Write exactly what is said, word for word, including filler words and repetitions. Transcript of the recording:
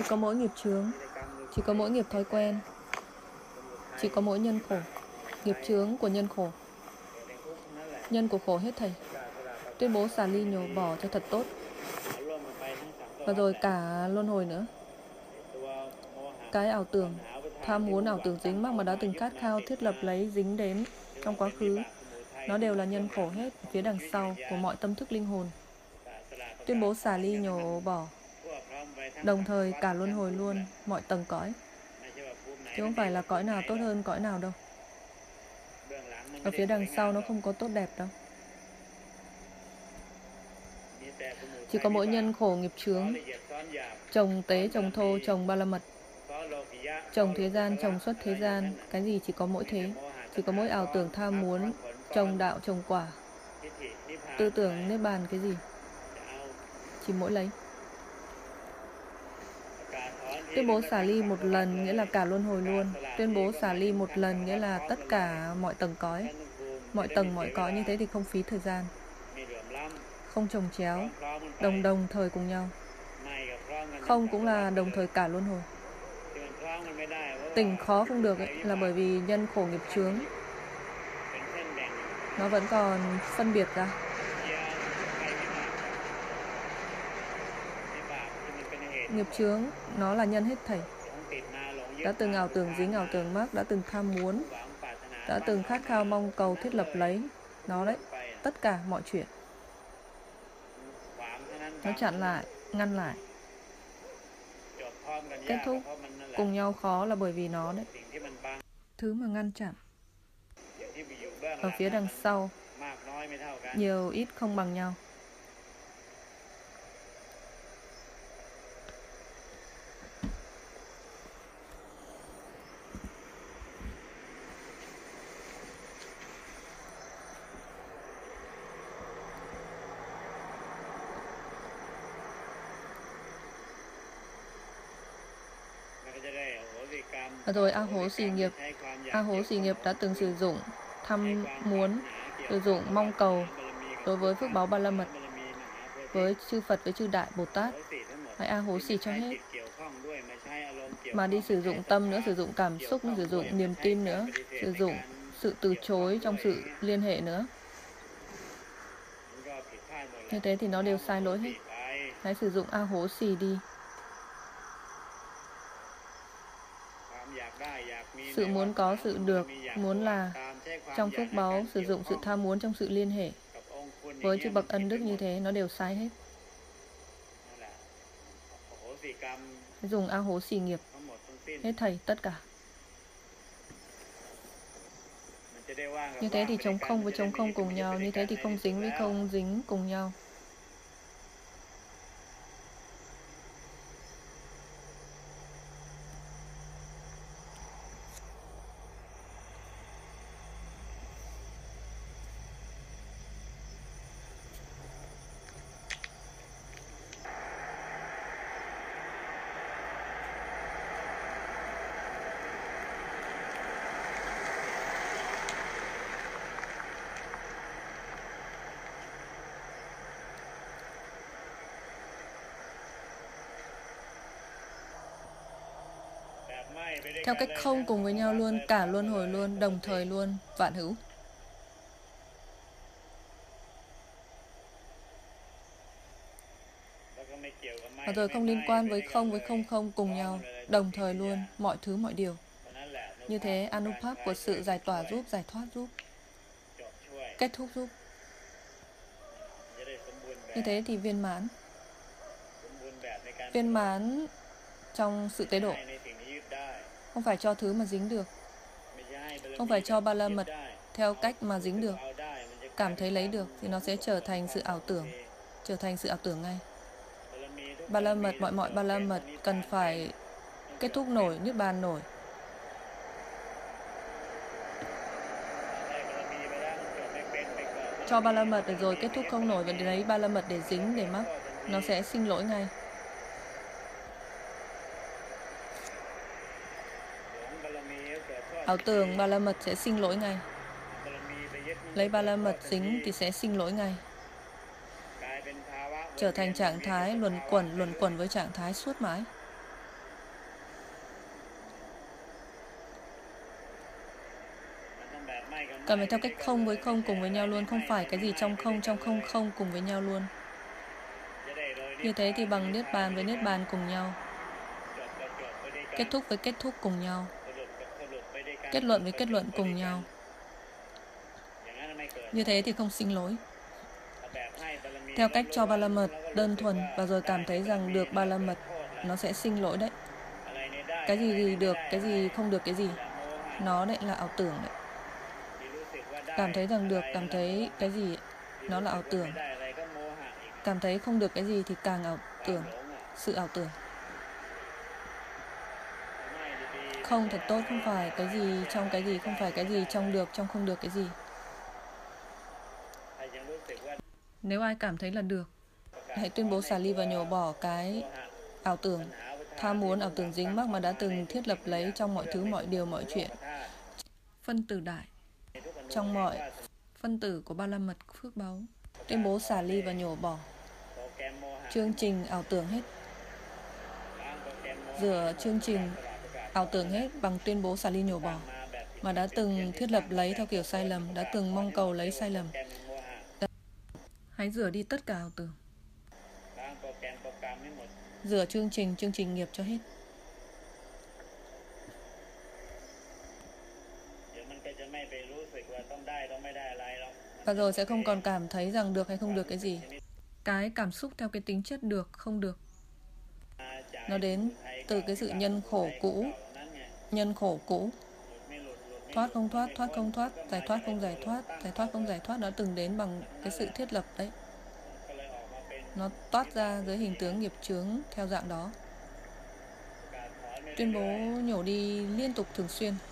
Chỉ có mỗi nghiệp chướng, chỉ có mỗi nghiệp thói quen, chỉ có mỗi nhân khổ. Nghiệp chướng của nhân khổ, nhân của khổ hết thảy. Tuyên bố xả ly nhổ bỏ cho thật tốt. Và rồi cả luân hồi nữa. Cái ảo tưởng, tham muốn, ảo tưởng dính mắc mà đã từng khát khao thiết lập lấy dính đến trong quá khứ, nó đều là nhân khổ hết phía đằng sau của mọi tâm thức linh hồn. Tuyên bố xả ly nhổ bỏ, đồng thời cả luân hồi luôn, mọi tầng cõi. Chứ không phải là cõi nào tốt hơn cõi nào đâu. Ở phía đằng sau nó không có tốt đẹp đâu. Chỉ có mỗi nhân khổ nghiệp chướng, trồng tế, trồng thô, trồng ba la mật, trồng thế gian, trồng xuất thế gian. Cái gì chỉ có mỗi thế. Chỉ có mỗi ảo tưởng tham muốn, trồng đạo, trồng quả. Tư tưởng niết bàn cái gì? Chỉ mỗi lấy. Tuyên bố xả ly một lần nghĩa là cả luân hồi luôn. Tuyên bố xả ly một lần nghĩa là tất cả mọi tầng cõi. Mọi tầng, mọi cõi như thế thì không phí thời gian, không chồng chéo, đồng đồng thời cùng nhau. Không cũng là đồng thời cả luân hồi. Tình khó không được ấy, là bởi vì nhân khổ nghiệp chướng nó vẫn còn phân biệt ra. Nghiệp chướng nó là nhân hết thảy. Đã từng ảo tưởng dính, ảo tưởng mắc, đã từng tham muốn, đã từng khát khao mong cầu thiết lập lấy nó đấy. Tất cả mọi chuyện nó chặn lại, ngăn lại. Kết thúc cùng nhau khó là bởi vì nó đấy. Thứ mà ngăn chặn ở phía đằng sau nhiều ít không bằng nhau. Rồi A Hố xì nghiệp, A Hố xì nghiệp đã từng sử dụng tham muốn, sử dụng mong cầu đối với phước báo ba la mật, với chư Phật, với chư Đại Bồ Tát. Hãy A Hố xì cho hết. Mà đi sử dụng tâm nữa, sử dụng cảm xúc nữa, sử dụng niềm tin nữa, sử dụng sự từ chối trong sự liên hệ nữa. Như thế thì nó đều sai lỗi hết. Hãy sử dụng A Hố xì đi. Sự muốn có, sự được, muốn là trong phước báu, sử dụng sự tham muốn trong sự liên hệ với chư bậc ân đức như thế, nó đều sai hết. Dùng A Hố xì nghiệp hết thảy tất cả. Như thế thì trống không với trống không cùng nhau. Như thế thì không dính với không dính cùng nhau. Theo cách không cùng với nhau luôn, cả luân hồi luôn, đồng thời luôn, vạn hữu. Và rồi không liên quan với không với không không cùng nhau, đồng thời luôn, mọi thứ mọi điều. Như thế Anupap của sự giải tỏa giúp, giải thoát giúp, kết thúc giúp. Như thế thì viên mãn. Viên mãn trong sự tế độ. Không phải cho thứ mà dính được. Không phải cho ba la mật theo cách mà dính được, cảm thấy lấy được, thì nó sẽ trở thành sự ảo tưởng. Trở thành sự ảo tưởng ngay. Ba la mật, mọi mọi ba la mật cần phải kết thúc nổi, niết bàn nổi. Cho ba la mật để rồi kết thúc không nổi, và lấy ba la mật để dính, để mắc, nó sẽ sinh lỗi ngay. Ảo tưởng ba la mật sẽ sinh lỗi ngay. Lấy ba la mật dính thì sẽ sinh lỗi ngay. Trở thành trạng thái luẩn quẩn, luẩn quẩn với trạng thái suốt mãi. Cần phải theo cách không với không cùng với nhau luôn, không phải cái gì trong không, trong không không cùng với nhau luôn. Như thế thì bằng niết bàn với niết bàn cùng nhau, kết thúc với kết thúc cùng nhau, kết luận với kết luận cùng nhau. Như thế thì không sinh lỗi. Theo cách cho ba la mật đơn thuần và rồi cảm thấy rằng được ba la mật, nó sẽ sinh lỗi đấy. Cái gì gì được, cái gì không được cái gì, nó đấy là ảo tưởng đấy. Cảm thấy rằng được, cảm thấy cái gì, nó là ảo tưởng. Cảm thấy không được cái gì thì càng ảo tưởng, sự ảo tưởng. Không thật tốt, không phải cái gì trong cái gì, không phải cái gì trong được, trong không được cái gì. Nếu ai cảm thấy là được, hãy tuyên bố xả ly và nhổ bỏ cái ảo tưởng, tham muốn, ảo tưởng dính mắc mà đã từng thiết lập lấy trong mọi thứ, mọi điều, mọi chuyện. Phân tử đại trong mọi phân tử của ba la mật phước báu. Tuyên bố xả ly và nhổ bỏ chương trình ảo tưởng hết. Rửa chương trình ảo tưởng hết bằng tuyên bố xả ly nhổ bỏ mà đã từng thiết lập lấy theo kiểu sai lầm, đã từng mong cầu lấy sai lầm. Hãy rửa đi tất cả ảo tưởng. Rửa chương trình, chương trình nghiệp cho hết. Và rồi sẽ không còn cảm thấy rằng được hay không được cái gì. Cái cảm xúc theo cái tính chất được, không được, nó đến từ cái sự nhân khổ cũ. Nhân khổ cũ. Thoát không thoát, thoát không thoát, giải thoát không giải thoát, giải thoát không giải thoát, nó từng đến bằng cái sự thiết lập đấy. Nó toát ra dưới hình tướng nghiệp chướng theo dạng đó. Tuyên bố nhổ đi liên tục thường xuyên.